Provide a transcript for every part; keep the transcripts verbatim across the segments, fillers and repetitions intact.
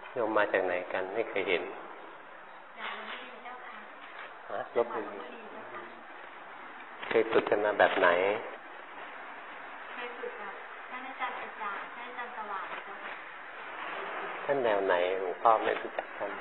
โยมมาจากไหนกันไม่เคยเห็นฮะลบบุรีเคยฝึกกันมาแบบไหนเคยฝึกกับท่านอาจารย์อาจารย์ท่านอาจารย์สว่างท่านแนวไหนหลวงพ่อไม่รู้จักท่าน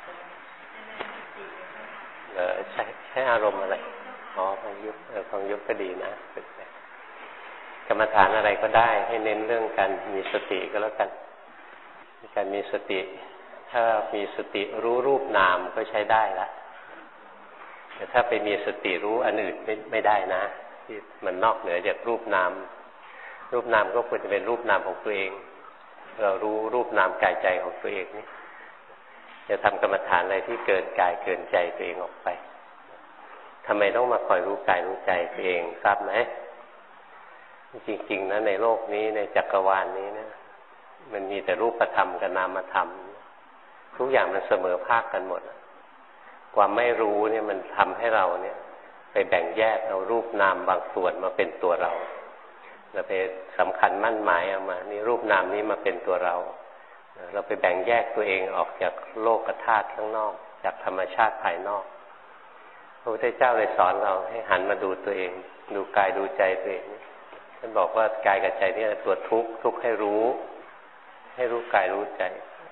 เออใช้ใช้อารมณ์อะไรอ๋อฟังยุบเออฟังยุบก็ดีนะฝึกไปกรรมฐานอะไรก็ได้ให้เน้นเรื่องการมีสติก็แล้วกันการมีสติถ้ามีสติรู้รูปนามก็ใช้ได้ละแต่ถ้าไปมีสติรู้อันอื่นไม่ไม่ได้นะที่มันนอกเหนือจากรูปนามรูปนามก็ควรจะเป็นรูปนามของตัวเองเรารู้รูปนามกายใจของตัวเองนี่จะทำกรรมฐานอะไรที่เกินกายเกินใจตัวเองออกไปทำไมต้องมาคอยรู้กายรู้ใจตัวเองทราบไหมจริงๆนะในโลกนี้ในจักรวาลนี้นะมันมีแต่รูปธรรมกับนามธรรมทุกอย่างมันเสมอภาคกันหมดความไม่รู้เนี่ยมันทำให้เราเนี่ยไปแบ่งแยกเอารูปนามบางส่วนมาเป็นตัวเราเราไปสำคัญมั่นหมายเอามานี่รูปนามนี้มาเป็นตัวเราเราไปแบ่งแยกตัวเองออกจากโลกธาตุข้างนอกจากธรรมชาติภายนอกพระพุทธเจ้าเลยสอนเราให้หันมาดูตัวเองดูกายดูใจตัวเองท่านบอกว่ากายกับใจนี่ตัวทุกข์ทุกข์ให้รู้ให้รู้กายรู้ใจ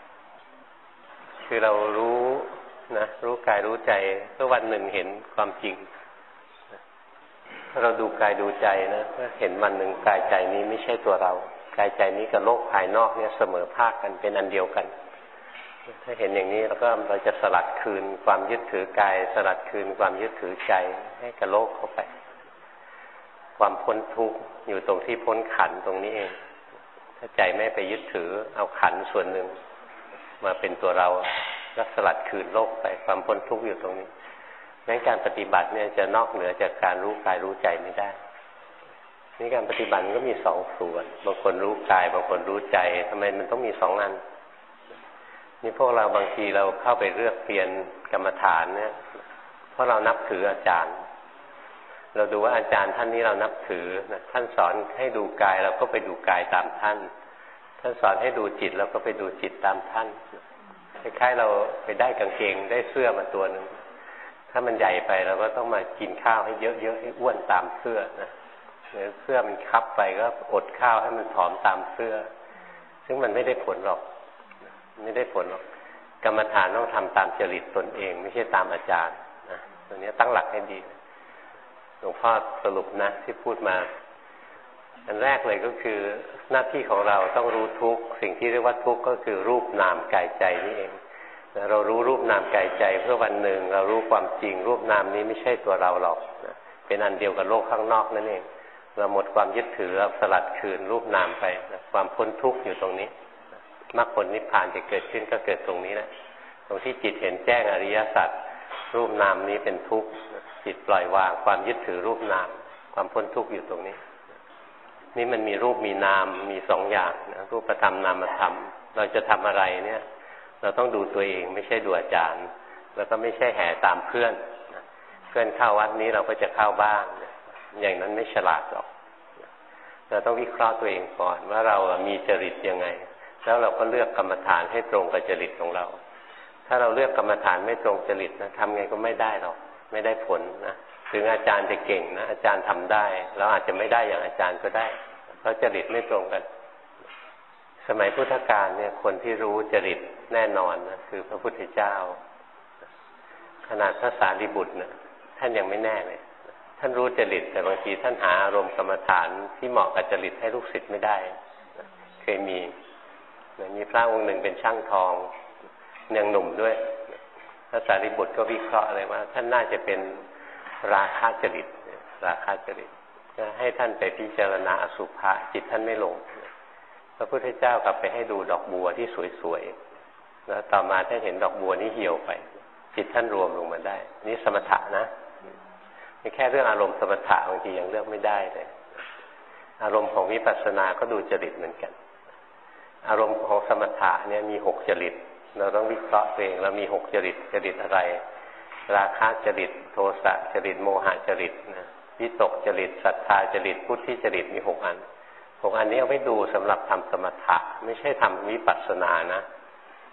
คือเรารู้นะรู้กายรู้ใจเพื่อวันหนึ่งเห็นความจริงถ้าเราดูกายดูใจนะก็เห็นวันหนึ่งกายใจนี้ไม่ใช่ตัวเรากายใจนี้กับโลกภายนอกเนี่ยเสมอภาคกันเป็นอันเดียวกันถ้าเห็นอย่างนี้เราก็เราจะสลัดคืนความยึดถือกายสลัดคืนความยึดถือใจให้กับโลกเข้าไปความพ้นทุกข์อยู่ตรงที่พ้นขันธ์ตรงนี้เองถ้าใจไม่ไปยึดถือเอาขันธ์ส่วนหนึ่งมาเป็นตัวเราก็สลัดคืนโลกไปความพ้นทุกข์อยู่ตรงนี้งั้นการปฏิบัติเนี่ยจะนอกเหนือจากการรู้กายรู้ใจไม่ได้นี่การปฏิบัติก็มีสองส่วนบางคนรู้กายบางคนรู้ใจทำไมมันต้องมีสองอันนี่พวกเราบางทีเราเข้าไปเลือกเปลี่ยนกรรมฐานเนี่ยเพราะเรานับถืออาจารย์เราดูว่าอาจารย์ท่านนี้เรานับถือนะท่านสอนให้ดูกายเราก็ไปดูกายตามท่านท่านสอนให้ดูจิตเราก็ไปดูจิตตามท่านคล้ายๆเราไปได้กางเกงได้เสื้อมาตัวหนึ่งถ้ามันใหญ่ไปเราก็ต้องมากินข้าวให้เยอะๆให้อ้วนตามเสื้อนะหรือเสื้อมันคับไปก็อดข้าวให้มันผอมตามเสื้อซึ่งมันไม่ได้ผลหรอกไม่ได้ผลหรอกกรรมฐานต้องทำตามจริตตนเองไม่ใช่ตามอาจารย์นะตัวนี้ตั้งหลักให้ดีหลวงพ่อสรุปนะที่พูดมาอันแรกเลยก็คือหน้าที่ของเราต้องรู้ทุกสิ่งที่เรียกว่าทุกข์ก็คือรูปนามกายใจนี่เองเรารู้รูปนามกายใจเพื่อวันหนึ่งเรารู้ความจริงรูปนามนี้ไม่ใช่ตัวเราหรอกนะเป็นอันเดียวกับโลกข้างนอกนั่นเองเราหมดความยึดถือเราสลัดคืนรูปนามไปนะความพ้นทุกข์อยู่ตรงนี้มรรคผลนิพพานจะเกิดขึ้นก็เกิดตรงนี้แหละตรงที่จิตเห็นแจ้งอริยสัจรูปนามนี้เป็นทุกข์จิตปล่อยวางความยึดถือรูปนามความพ้นทุกข์อยู่ตรงนี้นี่มันมีรูปมีนามมีสองอย่างนะรูปธรรมนามธรรมเราจะทำอะไรเนี่ยเราต้องดูตัวเองไม่ใช่ดูอาจารย์แล้วก็ไม่ใช่แห่ตามเพื่อนเพื่อนเข้าวัดนี้เราก็จะเข้าบ้างอย่างนั้นไม่ฉลาดหรอกเราต้องวิเคราะห์ตัวเองก่อนว่าเรามีจริตยังไงแล้วเราก็เลือกกรรมฐานให้ตรงกับจริตของเราถ้าเราเลือกกรรมฐานไม่ตรงจริตนะทำไงก็ไม่ได้หรอกไม่ได้ผลนะถึงอาจารย์จะเก่งนะอาจารย์ทำได้เราอาจจะไม่ได้อย่างอาจารย์ก็ได้เพราะจริตไม่ตรงกันสมัยพุทธกาลเนี่ยคนที่รู้จริตแน่นอนนะคือพระพุทธเจ้าขนาดพระสารีบุตรนะท่านยังไม่แน่เลยท่านรู้จริตแต่บางทีท่านหาอารมณ์กรรมฐานที่เหมาะกับจริตให้ลูกศิษย์ไม่ได้เคยมีมีพระองค์หนึ่งเป็นช่างทองยังหนุ่มด้วยพระสารีบุตรก็วิเคราะห์เลยว่าท่านน่าจะเป็นราคะจริตราคะจริตก็ให้ท่านไปพิจารณาอสุภะจิตท่านไม่ลงพระพุทธเจ้ากลับไปให้ดูดอกบัวที่สวยๆแล้วต่อมาท่านเห็นดอกบัวนี้เหี่ยวไปจิตท่านรวมลงมาได้นี่สมถะนะนี่แค่เรื่องอารมณ์สมถะบางทียังเลือกไม่ได้เลยอารมณ์ของวิปัสสนาก็ดูจริตเหมือนกันอารมณ์ของสมถะเนี่ยมีหกจริตเราต้องวิเคราะห์ตัวเองเรามีหกจริตจริตอะไรราคะจริตโทสะจริตโมหะจริตนะวิตกจริตศรัทธาจริตพุทธิจริตมีหกอันหกอันนี้เอาไว้ดูสำหรับทำสมถะไม่ใช่ทำวิปัสสนานะ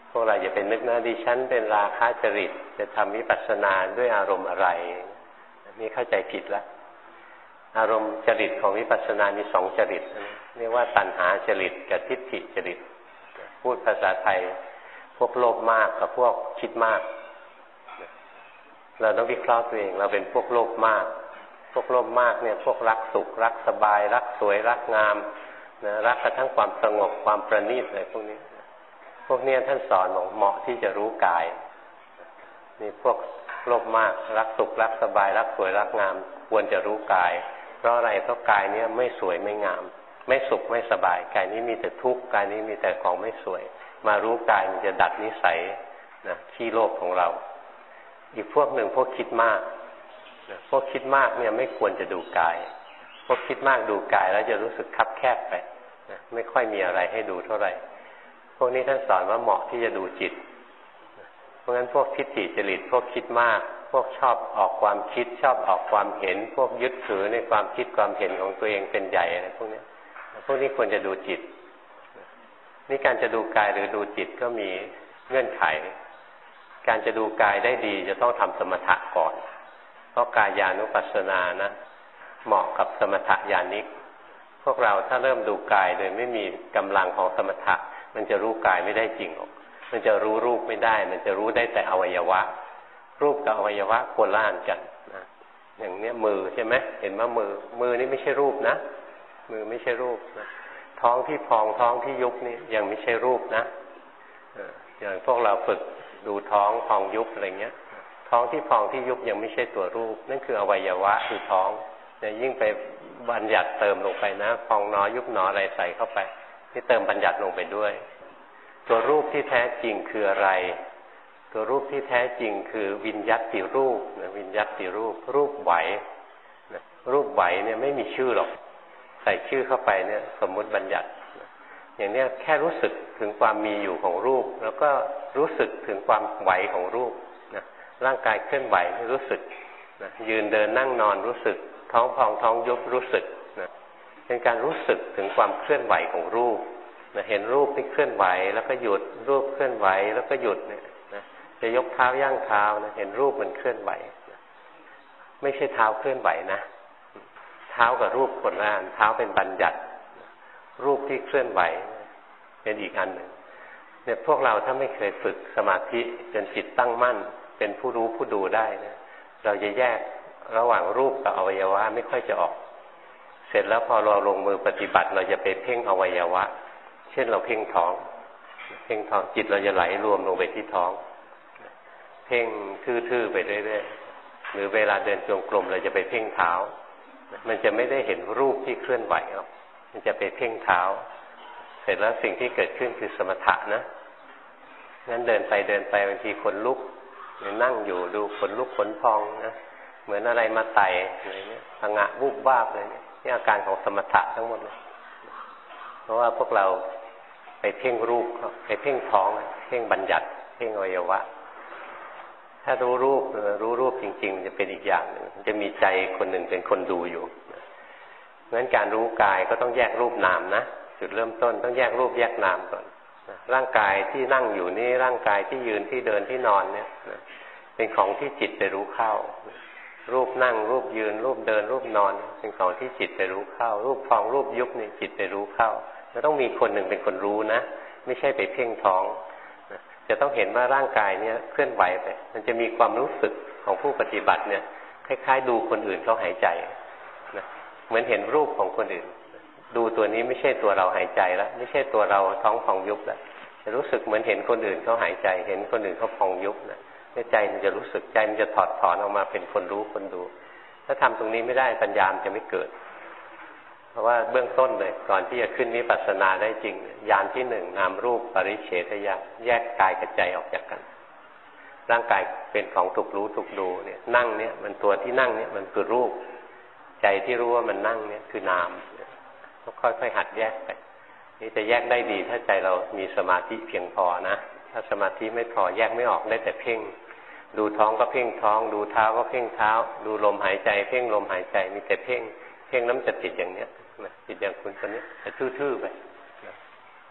พวกเราอย่าไปนึกนะดิฉันเป็นราคะจริตจะทำวิปัสสนาด้วยอารมณ์อะไรนี่เข้าใจผิดละอารมณ์จริตของวิปัสสนามีสองจริตเรียกว่าตัณหาจริตกับทิฏฐิจริตพูดภาษาไทยพวกโลภมากกับพวกคิดมากเราต้องวิเคราะห์ตัวเองเราเป็นพวกโลภมากพวกโลภมากเนี่ยพวกรักสุขรักสบายรักสวยรักงามนะรักกระทั่งความสงบความประณีตอะไรพวกนี้พวกนี้ท่านสอนบอกเหมาะที่จะรู้กายนี่พวกโลภมากรักสุขรักสบายรักสวยรักงามควรจะรู้กายเพราะอะไรเพราะกายนี้ไม่สวยไม่งามไม่สุขไม่สบายกายนี้มีแต่ทุกข์กายนี้มีแต่ของไม่สวยมารู้กายมันจะดัดนิสัยนะขี้โลภของเราอีกพวกหนึ่งพวกคิดมากนะพวกคิดมากเนี่ยไม่ควรจะดูกายพวกคิดมากดูกายแล้วจะรู้สึกคับแคบไปนะไม่ค่อยมีอะไรให้ดูเท่าไหร่พวกนี้ท่านสอนว่าเหมาะที่จะดูจิตเพราะงั้นพวกทิฏฐิจริตพวกคิดมากพวกชอบออกความคิดชอบออกความเห็นพวกยึดถือในความคิดความเห็นของตัวเองเป็นใหญ่อะไรพวกนี้พวกนี้ควรจะดูจิตนี่การจะดูกายหรือดูจิตก็มีเงื่อนไขการจะดูกายได้ดีจะต้องทำสมถะก่อนเพราะกายานุปัสสนานะเหมาะกับสมถะญาณิกพวกเราถ้าเริ่มดูกายโดยไม่มีกำลังของสมถะมันจะรู้กายไม่ได้จริงหรอกมันจะรู้รูปไม่ได้มันจะรู้ได้แต่อวัยวะรูปกับอวัยวะโคล่านกันนะอย่างเนี้ยมือใช่ไหมเห็นว่ามือมือนี่ไม่ใช่รูปนะมือไม่ใช่รูปนะท้องที่พองท้องที่ยุบนี่ยังไม่ใช่รูปนะอย่างพวกเราฝึกดูท้องพองยุบอะไรเงี้ยท้องที่พองที่ยุบยังไม่ใช่ตัวรูปนั่นคืออวัยวะคือท้องเนี่ยยิ่งไปบัญญัติเติมลงไปนะพองหนอยุบหนออะไรใส่เข้าไปที่เติมบัญญัติลงไปด้วยตัวรูปที่แท้จริงคืออะไรตัวรูปที่แท้จริงคือวิญญัตติรูปนะวิญญัตติรูปรูปไหวนะรูปไหวเนี่ยไม่มีชื่อหรอกใส่ชื่อเข้าไปเนี่ยสมมุติบัญญัตินะอย่างเนี้ยแค่รู้สึกถึงความมีอยู่ของรูปแล้วก็รู้สึกถึงความไหวของรูปนะร่างกายเคลื่อนไหวรู้สึกนะยืนเดินนั่งนอนรู้สึกท้องพองท้องยุบรู้สึกนะเป็นการรู้สึกถึงความเคลื่อนไหวของรูปนะเห็นรูปที่เคลื่อนไหวแล้วก็หยุดรูปเคลื่อนไหวแล้วก็หยุดเนี่ยนะจะยกเท้าย่างเท้านะเห็นรูปมันเคลื่อนไหวนะไม่ใช่เท้าเคลื่อนไหวนะเท้ากับรูปคนละอันเท้าเป็นบัญญัติรูปที่เคลื่อนไหวเป็นอีกอันหนึ่งเนี่ยพวกเราถ้าไม่เคยฝึกสมาธิจนจิตตั้งมั่นเป็นผู้รู้ผู้ดูได้นะเราจะแยกระหว่างรูปกับอวัยวะไม่ค่อยจะออกเสร็จแล้วพอเราลงมือปฏิบัติเราจะไปเพ่งอวัยวะเช่นเราเพ่งท้องเพ่งท้องจิตเราจะไหลรวมลงไปที่ท้องเพ่งทื่อๆไปเรื่อยๆหรือเวลาเดินจงกรมเราจะไปเพ่งเท้ามันจะไม่ได้เห็นรูปที่เคลื่อนไหวหรอกมันจะไปเพ่งเท้าเสร็จแล้วสิ่งที่เกิดขึ้นคือสมถะนะงั้นเดินไปเดินไปบางทีขนลุกหรือนั่งอยู่ดูขนลุกขนพองนะเหมือนอะไรมาไต่อะไรเนี้ยผงะวูบวาบอะไรเนี้ยนี่อาการของสมถะทั้งหมดเลยเพราะว่าพวกเราไปเพ่งรูปไปเพ่งท้องเพ่งบัญญัติเพ่งอวัยวะถ้ารู้รูปรู้รูปจริงๆจะเป็นอีกอย่างหนึ่งจะมีใจคนหนึ่งเป็นคนดูอยู่เพราะฉะนั้นการรู้กายก็ต้องแยกรูปนามนะจุดเริ่มต้นต้องแยกรูปแยกนามก่อนร่างกายที่นั่งอยู่นี่ร่างกายที่ยืนที่เดินที่นอนเนี่ยเป็นของที่จิตไปรู้เข้ารูปนั่งรูปยืนรูปเดินรูปนอนเป็นของที่จิตไปรู้เข้ารูปฟองรูปยุบนี่จิตไปรู้เข้าจะต้องมีคนหนึ่งเป็นคนรู้นะไม่ใช่ไปเพ่งท้องจะต้องเห็นว่าร่างกายเนี่ยเคลื่อนไหวไปมันจะมีความรู้สึกของผู้ปฏิบัติเนี่ยคล้ายๆดูคนอื่นเขาหายใจนะเหมือนเห็นรูปของคนอื่นดูตัวนี้ไม่ใช่ตัวเราหายใจแล้วไม่ใช่ตัวเราท้องพองยุบแล้วจะรู้สึกเหมือนเห็นคนอื่นเขาหายใจเห็นคนอื่นเขาพองยุบนะใจมันจะรู้สึกใจมันจะถอดถอนออกมาเป็นคนรู้คนดูถ้าทำตรงนี้ไม่ได้ปัญญาจะไม่เกิดเพราะว่าเบื้องต้นเลยก่อนที่จะขึ้นวิปัสสนาได้จริงญาณที่หนึ่งนามรูปปริเฉทญาณแยกกายกับใจออกจากกันร่างกายเป็นของถูกรู้ถูกดูเนี่ยนั่งเนี่ยมันตัวที่นั่งเนี่ยมันคือรูปใจที่รู้ว่ามันนั่งเนี่ยคือนามต้องค่อยๆหัดแยกไปนี่จะแยกได้ดีถ้าใจเรามีสมาธิเพียงพอนะถ้าสมาธิไม่พอแยกไม่ออกได้แต่เพ่งดูท้องก็เพ่งท้องดูเท้าก็เพ่งเท้าดูลมหายใจเพ่งลมหายใจมีแต่เพ่งเพ่งน้ำจะติดอย่างเนี้ยติดอย่างคุณคนนี้จะทื่อๆไป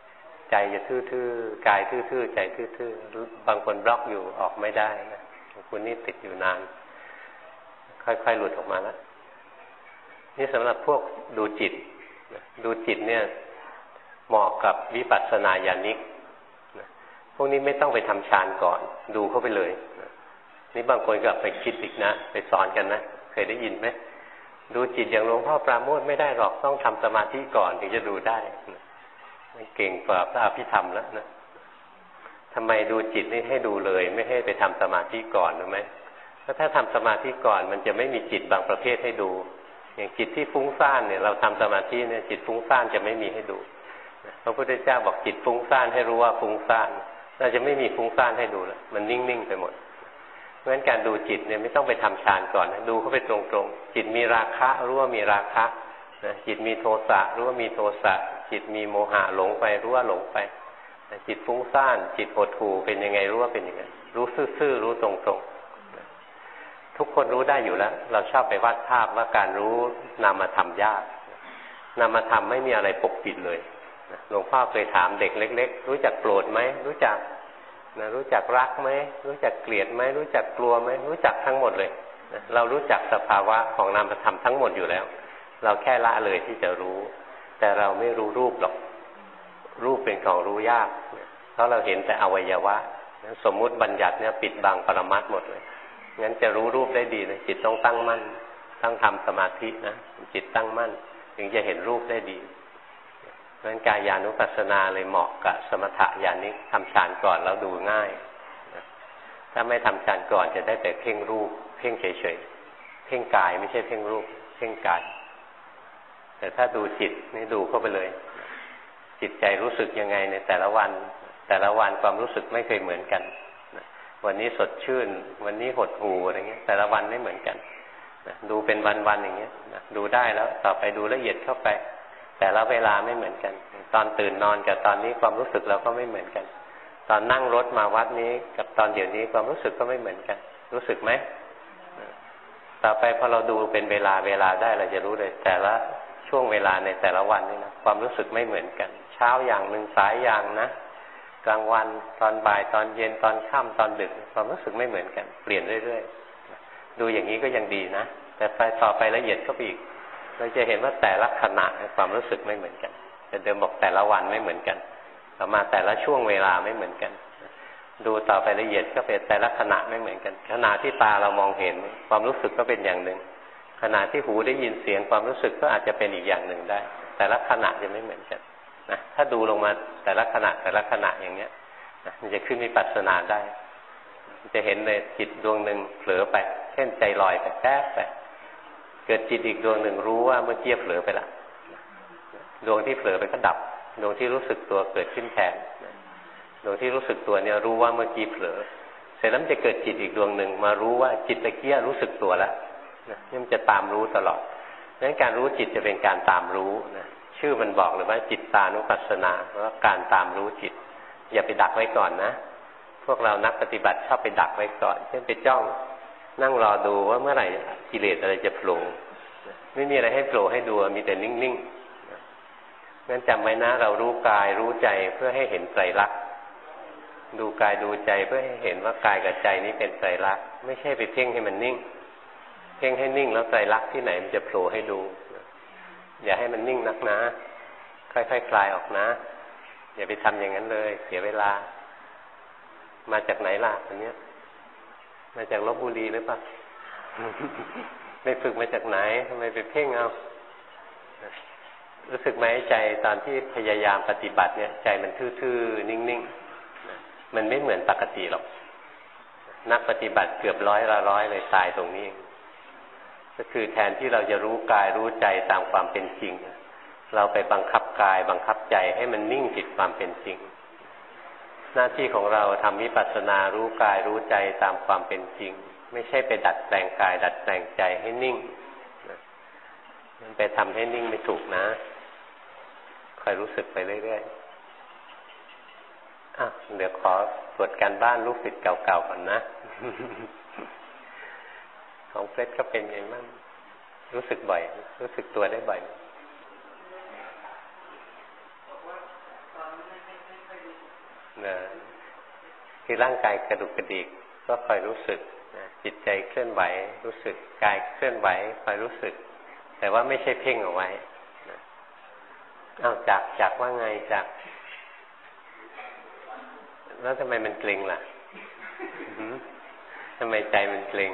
ใจจะทื่อๆกายทื่อๆใจทื่อๆบางคนบล็อกอยู่ออกไม่ได้นะคุณนี่ติดอยู่นานค่อยๆหลุดออกมาแล้วนี่สำหรับพวกดูจิตดูจิตเนี่ยเหมาะกับวิปัสสนาญาณิกพวกนี้ไม่ต้องไปทำฌานก่อนดูเข้าไปเลยนี่บางคนก็ไปคิดอีกนะไปสอนกันนะเคยได้ยินไหมดูจิตอย่างหลวงพ่อปราโมทย์ไม่ได้หรอกต้องทำสมาธิก่อนถึงจะดูได้เก่งกว่าพระอภิธรรมแล้วนะทำไมดูจิตนี่ให้ดูเลยไม่ให้ไปทำสมาธิก่อนรู้ไหมเพราะถ้าทำสมาธิก่อนมันจะไม่มีจิตบางประเภทให้ดูอย่างจิตที่ฟุ้งซ่านเนี่ยเราทำสมาธิเนี่ยจิตฟุ้งซ่านจะไม่มีให้ดูพระพุทธเจ้าบอกจิตฟุ้งซ่านให้รู้ว่าฟุ้งซ่านเราจะไม่มีฟุ้งซ่านให้ดูแล้วมันนิ่งๆไปหมดเพราะฉะนั้นการดูจิตเนี่ยไม่ต้องไปทำฌานก่อนนะดูเข้าไปตรงๆจิตมีราคะรู้ว่ามีราคะจิตมีโทสะรู้ว่ามีโทสะจิตมีโมหะหลงไปรู้ว่าหลงไปจิตฟุ้งซ่านจิตหดหู่เป็นยังไงรู้ว่าเป็นยังไงรู้ซื่อๆรู้ตรงๆทุกคนรู้ได้อยู่แล้วเราชอบไปวาดภาพว่าการรู้นามธรรมยากนามธรรมไม่มีอะไรปกปิดเลยหลวงพ่อเคยถามเด็กเล็กๆรู้จักโกรธไหมรู้จักนะรู้จักรักไหมรู้จักเกลียดไหมรู้จักกลัวไหมรู้จักทั้งหมดเลยนะเรารู้จักสภาวะของนามธรรมทั้งหมดอยู่แล้วเราแค่ละเลยที่จะรู้แต่เราไม่รู้รูปหรอกรูปเป็นของรู้ยากเพราะเราเห็นแต่อวัยวะสมมุติบัญญัติเนี่ยปิดบังปรมัตถ์หมดเลยงั้นจะรู้รูปได้ดีนะจิตต้องตั้งมั่นตั้งทำสมาธินะจิตตั้งมั่นถึงจะเห็นรูปได้ดีเพราะฉะนั้นกายานุปัสสนาเลยเหมาะกับสมถะญาณิกทำฌานก่อนแล้วดูง่ายถ้าไม่ทำฌานก่อนจะได้แต่เพ่งรูปเพ่งเฉยๆเพ่งกายไม่ใช่เพ่งรูปเพ่งกายแต่ถ้าดูจิตนี่ดูเข้าไปเลยจิตใจรู้สึกยังไงในแต่ละวันแต่ละวันความรู้สึกไม่เคยเหมือนกันวันนี้สดชื่นวันนี้หดหู่อะไรเงี้ยแต่ละวันไม่เหมือนกันดูเป็นวันๆอย่างเงี้ยดูได้แล้วต่อไปดูละเอียดเข้าไปแต่ละเวลาไม่เหมือนกันตอนตื่นนอนกับตอนนี้ความรู้สึกเราก็ไม่เหมือนกันตอนนั่งรถมาวัดนี้กับตอนเดี๋ยวนี้ความรู้สึกก็ไม่เหมือนกันรู้สึกไหมต่อไปพอเราดูเป็นเวลาเวลาได้เราจะรู้เลยแต่ละช่วงเวลาในแต่ละวันนี่นะความรู้สึกไม่เหมือนกันเช้าอย่างหนึ่งสายอย่างนะกลางวันตอนบ่ายตอนเย็นตอนค่ำตอนดึกความรู้สึกไม่เหมือนกันเปลี่ยนเรื่อยๆดูอย่างนี้ก็ยังดีนะแต่ไปต่อไปละเอียดเข้าไปอีกเราจะเห็นว่าแต่ละขณะความรู้สึกไม่เหมือนกันแต่เดิมบอกแต่ละวันไม่เหมือนกันต่อมาแต่ละช่วงเวลาไม่เหมือนกันดูต่อไปละเอียดก็เป็นแต่ละขณะไม่เหมือนกันขณะที่ตาเรามองเห็นความรู้สึกก็เป็นอย่างหนึ่งขณะที่หูได้ยินเสียงความรู้สึกก็อาจจะเป็นอีกอย่างหนึ่งได้แต่ละขณะจะไม่เหมือนกันนะถ้าดูลงมาแต่ละขณะแต่ละขณะอย่างเงี้ยนะมันจะขึ้นวิปัสสนาได้จะเห็นเลยจิตดวงหนึ่งเผลอไปเช่นใจลอยไปแป๊บไปเกิดจิตอีกดวงหนึ่งรู้ว่าเมื่อกี้เผลอไปละดวงที่เผลอไปก็ดับดวงที่รู้สึกตัวเกิดขึ้นแทนดวงที่รู้สึกตัวเนี่ยรู้ว่าเมื่อกี้เผลอเสร็จแล้วจะเกิดจิตอีกดวงหนึ่งมารู้ว่าจิตตะเกียรู้สึกตัวแล้วนี่มันจะตามรู้ตลอดดังนั้นการรู้จิตจะเป็นการตามรู้นะชื่อมันบอกเลยว่าจิตตานุปัสสนาว่าการตามรู้จิตอย่าไปดักไว้ก่อนนะพวกเรานักปฏิบัติชอบไปดักไว้ก่อนเช่นไปจ้องนั่งรอดูว่าเมื่อไหร่กิเลสอะไรจะโผล่ไม่มีอะไรให้โผล่ให้ดูมีแต่นิ่งๆงั้นจำไว้นะเรารู้กายรู้ใจเพื่อให้เห็นไตรลักษณ์ดูกายดูใจเพื่อให้เห็นว่ากายกับใจนี้เป็นไตรลักษณ์ไม่ใช่ไปเพ่งให้มันนิ่งเพ่งให้นิ่งแล้วไตรลักษณ์ที่ไหนมันจะโผล่ให้ดูอย่าให้มันนิ่งนักนะค่อยๆ ค, คลายออกนะอย่าไปทำอย่างนั้นเลยเสียเวลามาจากไหนล่ะอันเนี้ยมาจากลพบุรีหรือเปล่า ไม่ฝึกมาจากไหนทำไมไปเพ่งเอารู้สึกไหมใจตอนที่พยายามปฏิบัติเนี่ยใจมันทื่อๆนิ่งๆมันไม่เหมือนปกติหรอกนักปฏิบัติเกือบร้อยละร้อยเลยตายตรงนี้เองก็คือแทนที่เราจะรู้กายรู้ใจตามความเป็นจริงเราไปบังคับกายบังคับใจให้มันนิ่งผิดความเป็นจริงหน้าที่ของเราทำวิปัสสนารู้กายรู้ใจตามความเป็นจริงไม่ใช่ไปดัดแปลงกายดัดแปลงใจให้นิ่งมันไปทำให้นิ่งไม่ถูกนะคอยรู้สึกไปเรื่อยๆอ่ะเดี๋ยวขอตรวจการบ้านลูกศิษย์เก่าๆก่อนนะ ของเฟรดก็เป็นไงบ้างรู้สึกบ่อยรู้สึกตัวได้บ่อยนะคือร่างกายกระดุกกระดิกก็คอยรู้สึกนะจิตใจเคลื่อนไหวรู้สึกกายเคลื่อนไหวคอยรู้สึกแต่ว่าไม่ใช่เพ่งเอาไว้นะอ้าวจักจักว่าไงจักแล้วทำไมมันเกร็งล่ะทำไมใจมันเกร็ง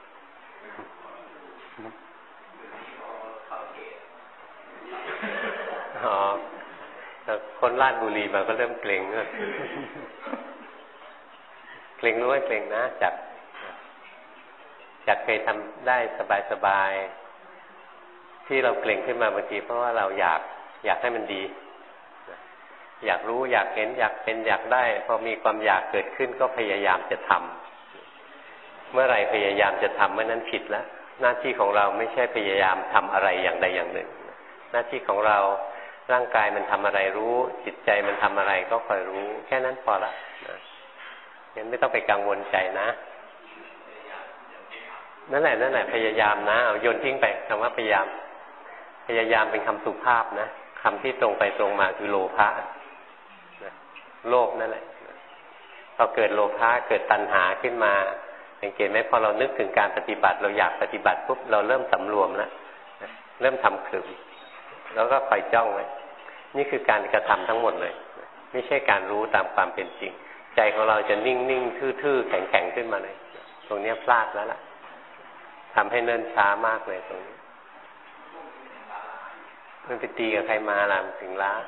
อ๋อคนราชบุรีมาก็เริ่มเกร็งเกร็งรู้ว่าเกร็งนะจักจักเคยทำได้สบายๆที่เราเกร็งขึ้นมาบางทีเพราะว่าเราอยากอยากให้มันดีอยากรู้อยากเห็นอยากเป็นอยากได้พอมีความอยากเกิดขึ้นก็พยายามจะทำเมื่อไหร่พยายามจะทำเมื่อนั้นผิดแล้วหน้าที่ของเราไม่ใช่พยายามทำอะไรอย่างใดอย่างหนึ่งหน้าที่ของเราร่างกายมันทำอะไรรู้จิตใจมันทำอะไรก็คอยรู้แค่นั้นพอละนะงั้นไม่ต้องไปกังวลใจนะนั่นแหละนั่นแหละพยายามนะเอาโยนทิ้งไปคำว่าพยายามพยายามเป็นคำสุภาพนะคำที่ตรงไปตรงมาคือโลภะโลภนั่นแหละพอเกิดโลภะเกิดตัณหาขึ้นมาสังเกตไหมพอเรานึกถึงการปฏิบัติเราอยากปฏิบัติปุ๊บเราเริ่มสำรวมแล้วเริ่มทำขลุ่มแล้วก็คอยจ้องไว้นี่คือการกระทำทั้งหมดเลยไม่ใช่การรู้ตามความเป็นจริงใจของเราจะนิ่งนิ่งทื่อๆแข็งแข็งขึ้นมาเลยตรงนี้พลาดแล้วล่ะทำให้เนิ่นช้ามากเลยตรงนี้มันไปตีกับใครมาล่ะถึงล้า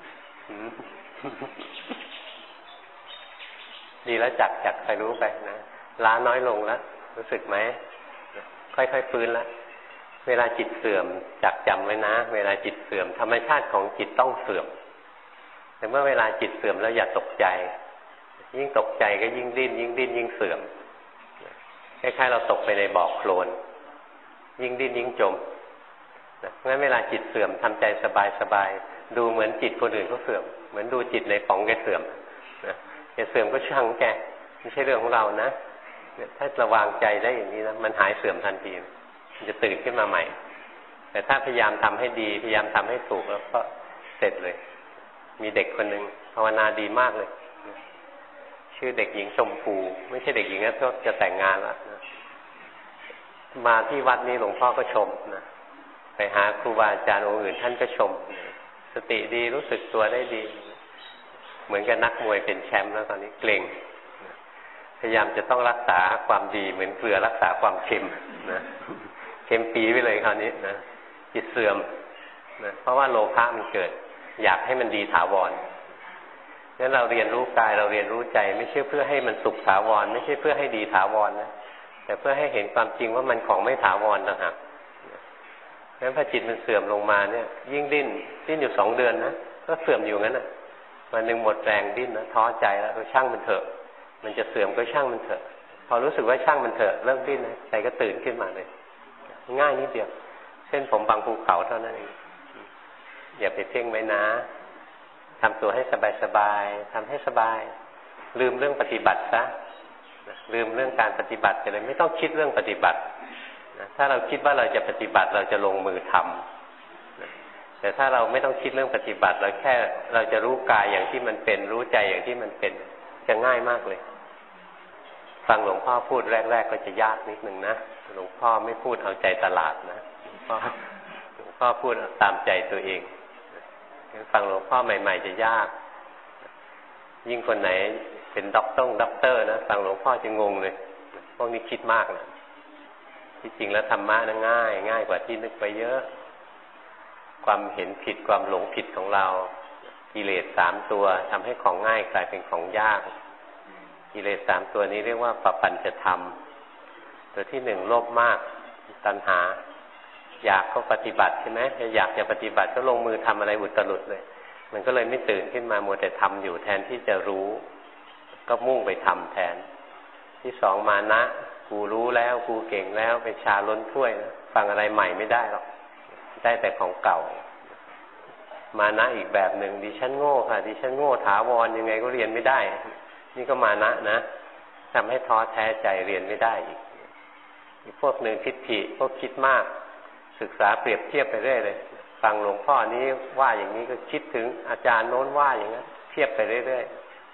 ดีแล้วจักจักใครรู้ไปนะล้าน้อยลงแล้วรู้สึกไหมค่อยๆฟื้นแล้วเวลาจิตเสื่อมจักจำไว้นะเวลาจิตเสื่อมธรรมชาติของจิตต้องเสื่อมแต่เมื่อเวลาจิตเสื่อมแล้วอย่าตกใจยิ่งตกใจก็ยิ่งดิ้นยิ่งดิ้นยิ่งเสื่อมคล้ายๆเราตกไปในบ่อโคลนยิ่งดิ้นยิ่งจมงั้นเวลาจิตเสื่อมทำใจสบายๆดูเหมือนจิตคนอื่นเขาเสื่อมเหมือนดูจิตในป๋องแกเสื่อมนะแกเสื่อมก็ช่างแกไม่ใช่เรื่องของเรานะถ้าระวางใจได้อย่างนี้นะมันหายเสื่อมทันทีมันจะตื่นขึ้นมาใหม่แต่ถ้าพยายามทำให้ดีพยายามทำให้ถูกแล้วก็เสร็จเลยมีเด็กคนหนึ่งภาวนาดีมากเลยชื่อเด็กหญิงชมพูไม่ใช่เด็กหญิงนะที่จะแต่งงานแล้วนะมาที่วัดนี้หลวงพ่อก็ชมนะไปหาครูบาอาจารย์องค์อื่นท่านก็ชมสติดีรู้สึกตัวได้ดีเหมือนกับนักมวยเป็นแชมป์แล้วตอนนี้เกร็งพยายามจะต้องรักษาความดีเหมือนเกลือรักษาความเค็มนะเค็มปีไปเลยคราวนี้นะจิตเสื่อมนะเพราะว่าโลภะมันเกิดอยากให้มันดีถาวรงั้นเราเรียนรู้กายเราเรียนรู้ใจไม่ใช่เพื่อให้มันสุขถาวรไม่ใช่เพื่อให้ดีถาวรนะแต่เพื่อให้เห็นความจริงว่ามันของไม่ถาวรต่างหากงั้นพอจิตมันเสื่อมลงมาเนี่ยยิ่งดิ้นดิ้นอยู่สองเดือนนะก็เสื่อมอยู่งั้นนะวันหนึ่งหมดแรงดิ้นนะท้อใจแล้วช่างมันเถอะมันจะเสื่อมก็ช่างมันเถอะพอรู้สึกว่าช่างมันเถอะเลิกดิ้นนะใจก็ตื่นขึ้นมาเลยง่ายนิดเดียวเส้นผมบางภูเขาเท่านั้นเองอย่าไปเพ่งไว้นะทำตัวให้สบายๆทำให้สบายลืมเรื่องปฏิบัติซะลืมเรื่องการปฏิบัติไปเลยไม่ต้องคิดเรื่องปฏิบัติถ้าเราคิดว่าเราจะปฏิบัติเราจะลงมือทำแต่ถ้าเราไม่ต้องคิดเรื่องปฏิบัติเราแค่เราจะรู้กายอย่างที่มันเป็นรู้ใจอย่างที่มันเป็นจะง่ายมากเลยฟังหลวงพ่อพูดแรกๆก็จะยากนิดนึงนะหลวงพ่อไม่พูดเอาใจตลาดนะหลวงพ่อหลวงพ่อพูดตามใจตัวเองฟังหลวงพ่อใหม่ๆจะยากยิ่งคนไหนเป็นด็อกเตอร์ด็อกเตอร์นะฟังหลวงพ่อจะงงเลยพวกนี้คิดมากนะที่จริงแล้วธรรมะนะง่ายง่ายกว่าที่นึกไปเยอะความเห็นผิดความหลงผิดของเรากิเลสสามตัวทำให้ของง่ายกลายเป็นของยากกิเลสสามตัวนี้เรียกว่าปปัญจธรรมตัวที่หนึ่งโลภมากตัณหาอยากก็ปฏิบัติใช่ไหมอยากจะปฏิบัติก็ลงมือทำอะไรอุตรุดเลยมันก็เลยไม่ตื่นขึ้นมามัวแต่ทำอยู่แทนที่จะรู้ก็มุ่งไปทำแทนที่สองมานะกูรู้แล้วกูเก่งแล้วเป็นชาล้นถ้วยนะฟังอะไรใหม่ไม่ได้หรอกได้แต่ของเก่ามานะอีกแบบหนึ่งดิฉันโง่ค่ะดิฉันโง่ถาวรยังไงก็เรียนไม่ได้นี่ก็มานะนะทำให้ท้อแท้ใจเรียนไม่ได้อีกอีกพวกหนึ่งทิฏฐิพวกคิดมากศึกษาเปรียบเทียบไปเรื่อยเลยฟังหลวงพ่อนี้ว่าอย่างนี้ก็คิดถึงอาจารย์โน้นว่าอย่างนั้นเทียบไปเรื่อยๆ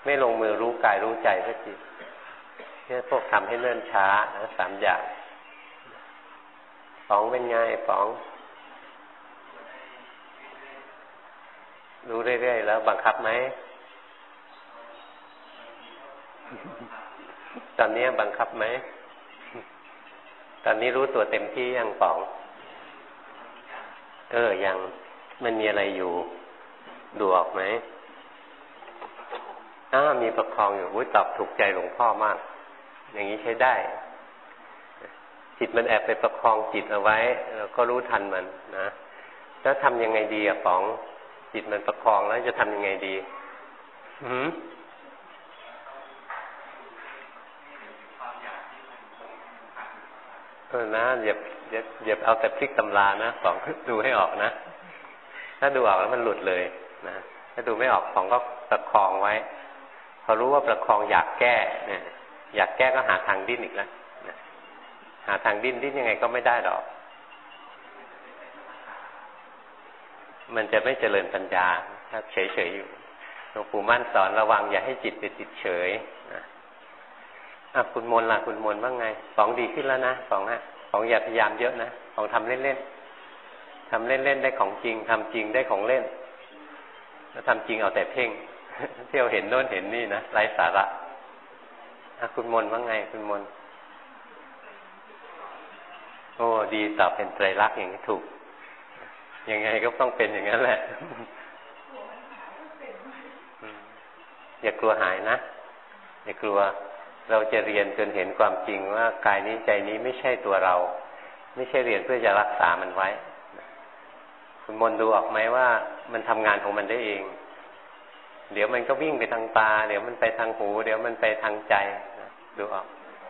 ไม่ลงมือรู้กายรู้ใจสักทีเนี่ยพวกทำให้เนิ่นช้านะสามอย่างป๋องเป็นไงป๋องรู้เรื่อยๆแล้วบังคับไหมตอนนี้บังคับไหมตอนนี้รู้ตัวเต็มที่ยังป๋องเออยังมันมีอะไรอยู่ดูออกไหมอ้ามีประคองอยู่อุ้ยตอบถูกใจหลวงพ่อมากอย่างนี้ใช้ได้จิตมันแอบไปประคองจิตเอาไว้เราก็รู้ทันมันนะแล้วทำยังไงดีอะป๋องจิตมันประคองแล้วจะทำยังไงดีหืมเออนะอย่าอย่าอย่าเอาแต่พลิกตำรานะป๋องดูให้ออกนะถ้าดูออกแล้วมันหลุดเลยนะถ้าดูไม่ออกป๋องก็ประคองไว้พอรู้ว่าประคองอยากแก้เนี่ยอยากแก้ก็หาทางดิ้นอีกแล้วนะหาทางดิ้นดิ้นยังไงก็ไม่ได้หรอกมันจะไม่เจริญปัญญาถ้าเฉยๆอยู่หลวงปู่มั่นสอนระวังอย่าให้จิตไปติดเฉยนะอ่ะคุณมนต์ล่ะคุณมนต์ว่าไงป๋องดีขึ้นแล้วนะป๋องฮะป๋องอย่าพยายามเยอะนะป๋องทำเล่นๆทำเล่นๆได้ของจริงทำจริงได้ของเล่นแล้วทำจริงเอาแต่เพ่งเที่ยวเห็นโน่นเห็นนี่นะไร้สาระอ่ะคุณมนต์ว่าไงคุณมนต์โอ้ดีตอบเป็นไตรลักษณ์อย่างนี้ถูกยังไงก็ต้องเป็นอย่างนั้นแหละอย่ากลัวหายนะอย่ากลัวเราจะเรียนจนเห็นความจริงว่ากายนี้ใจนี้ไม่ใช่ตัวเราไม่ใช่เรียนเพื่อจะรักษามันไว้คุณมนต์ดูออกไหมว่ามันทำงานของมันได้เองเดี๋ยวมันก็วิ่งไปทางตาเดี๋ยวมันไปทางหูเดี๋ยวมันไปทางใจดูออก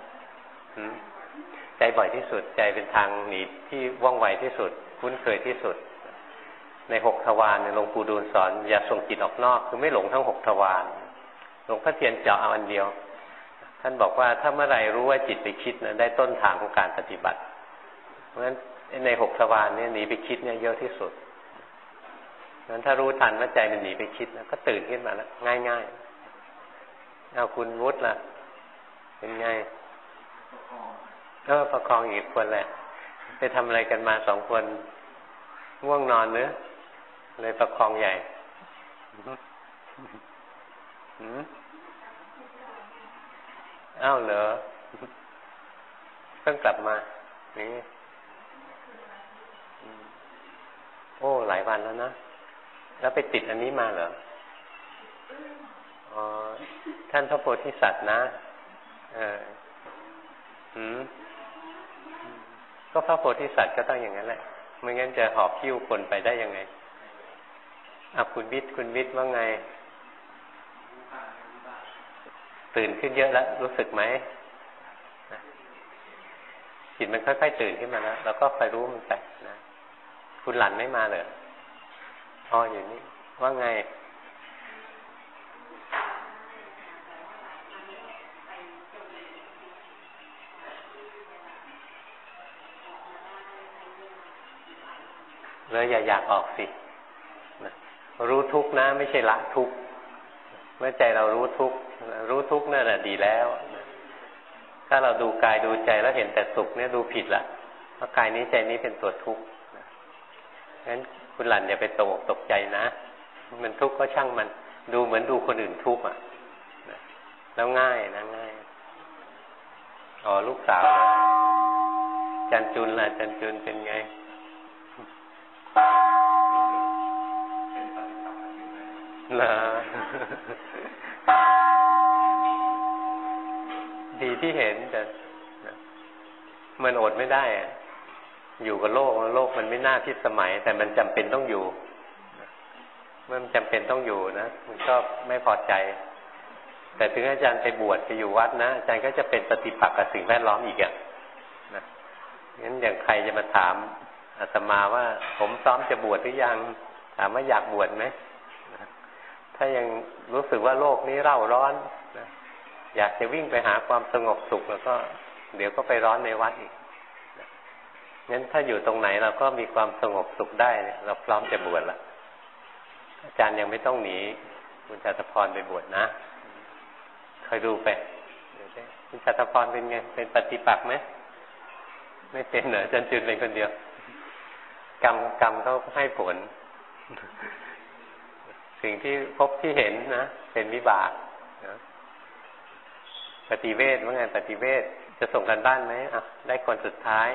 ใจบ่อยที่สุดใจเป็นทางหนีที่ว่องไวที่สุดคุ้นเคยที่สุดในหกทวารเนี่ยหลวงปู่ดูลสอนอย่าส่งจิตออกนอกคือไม่หลงทั้งหกทวารหลวงพ่อเทียนเจาะเอาอันเดียวท่านบอกว่าถ้าเมื่อไหร่รู้ว่าจิตไปคิดนะได้ต้นทางของการปฏิบัติเพราะฉะนั้นในหกทวารเนี่ยหนีไปคิดเนี่ยเยอะที่สุดงั้นถ้ารู้ทันว่าใจมันหนีไปคิดนะก็ตื่นขึ้นมาแล้วง่ายๆเอาคุณวุฒิล่ะเป็นไงเออประคองอีกคนแหละไปทำอะไรกันมาสองคนง่วงนอนเนื้อเลยประคองใหญ่อ้าวเหรอเพิ่งกลับมานี่โอ้หลายวันแล้วนะแล้วไปติดอันนี้มาเหรออ๋อท่านพระโพธิสัตว์นะเออหืมก็พระโพธิสัตว์ก็ต้องอย่างนั้นแหละไม่งั้นจะหอบหิ้วคนไปได้ยังไงอ่ะคุณวิทย์คุณวิทย์ว่าไงตื่นขึ้นเยอะแล้วรู้สึกไหมจิตมันค่อยๆตื่นขึ้นมาแล้วเราก็คอยรู้มันไปนะคุณหลันไม่มาเลยอ๋ออยู่นี่ว่าไงแล้วอย่าอยากออกสินะรู้ทุกข์นะไม่ใช่ละทุกข์เมื่อใจเรารู้ทุกข์รู้ทุกข์นั่นแหละดีแล้วถ้าเราดูกายดูใจแล้วเห็นแต่สุขเนี่ยดูผิดละเพราะกายนี้ใจนี้เป็นตัวทุกข์งั้นคุณหลันอย่าไปตกอกตกใจนะมันทุกข์ก็ช่างมันดูเหมือนดูคนอื่นทุกข์อ่ะแล้วง่ายนะง่ายอ๋อลูกสาวจันจุนล่ะจันจุนเป็นไงนะดีที่เห็นแต่มันอดไม่ได้อยู่กับโลกโลกมันไม่น่าพิสมัยแต่มันจำเป็นต้องอยู่เมื่อมันจำเป็นต้องอยู่นะมันก็ไม่พอใจแต่ถึงอาจารย์ไปบวชไปอยู่วัดนะอาจารย์ก็จะเป็นปฏิปักษ์กับสิ่งแวดล้อมอีกอ่ะนะงั้นอย่างใครจะมาถามอาตมาว่าผมพร้อมจะบวชหรือยังถามว่าอยากบวชไหมถ้ายังรู้สึกว่าโลกนี้เร่าร้อนนะอยากจะวิ่งไปหาความสงบสุขแล้วก็เดี๋ยวก็ไปร้อนในวัดอีกงั้นถ้าอยู่ตรงไหนเราก็มีความสงบสุขได้เราพร้อมจะบวชละอาจารย์ยังไม่ต้องหนีคุณจตุพรไปบวชนะอยดูไปคุณจัตพรเป็นไงเป็นปฏิปักษ์ไหมไม่เป็นเหรอจันจุนเป็นคนเดียวกรรมกรรมเขาให้ผลสิ่งที่พบที่เห็นนะเป็นวิบากนะปฏิเวทว่าไงปฏิเวทจะส่งกันบ้านไหมอ่ะได้คนสุดท้าย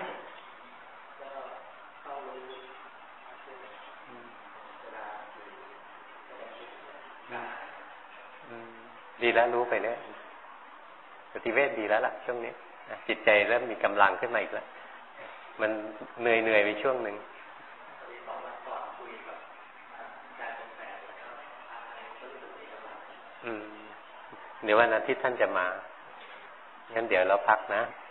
ดีแล้วรู้ไปเนี่ยปฏิเวทดีแล้วล่ะช่วงนี้จิตใจเริ่มมีกำลังขึ้นมาอีกแล้วมันเหนื่อยเหนื่อยไปช่วงหนึ่งเดี๋ยววันอาทิตย์ท่านจะมางั้นเดี๋ยวเราพักนะ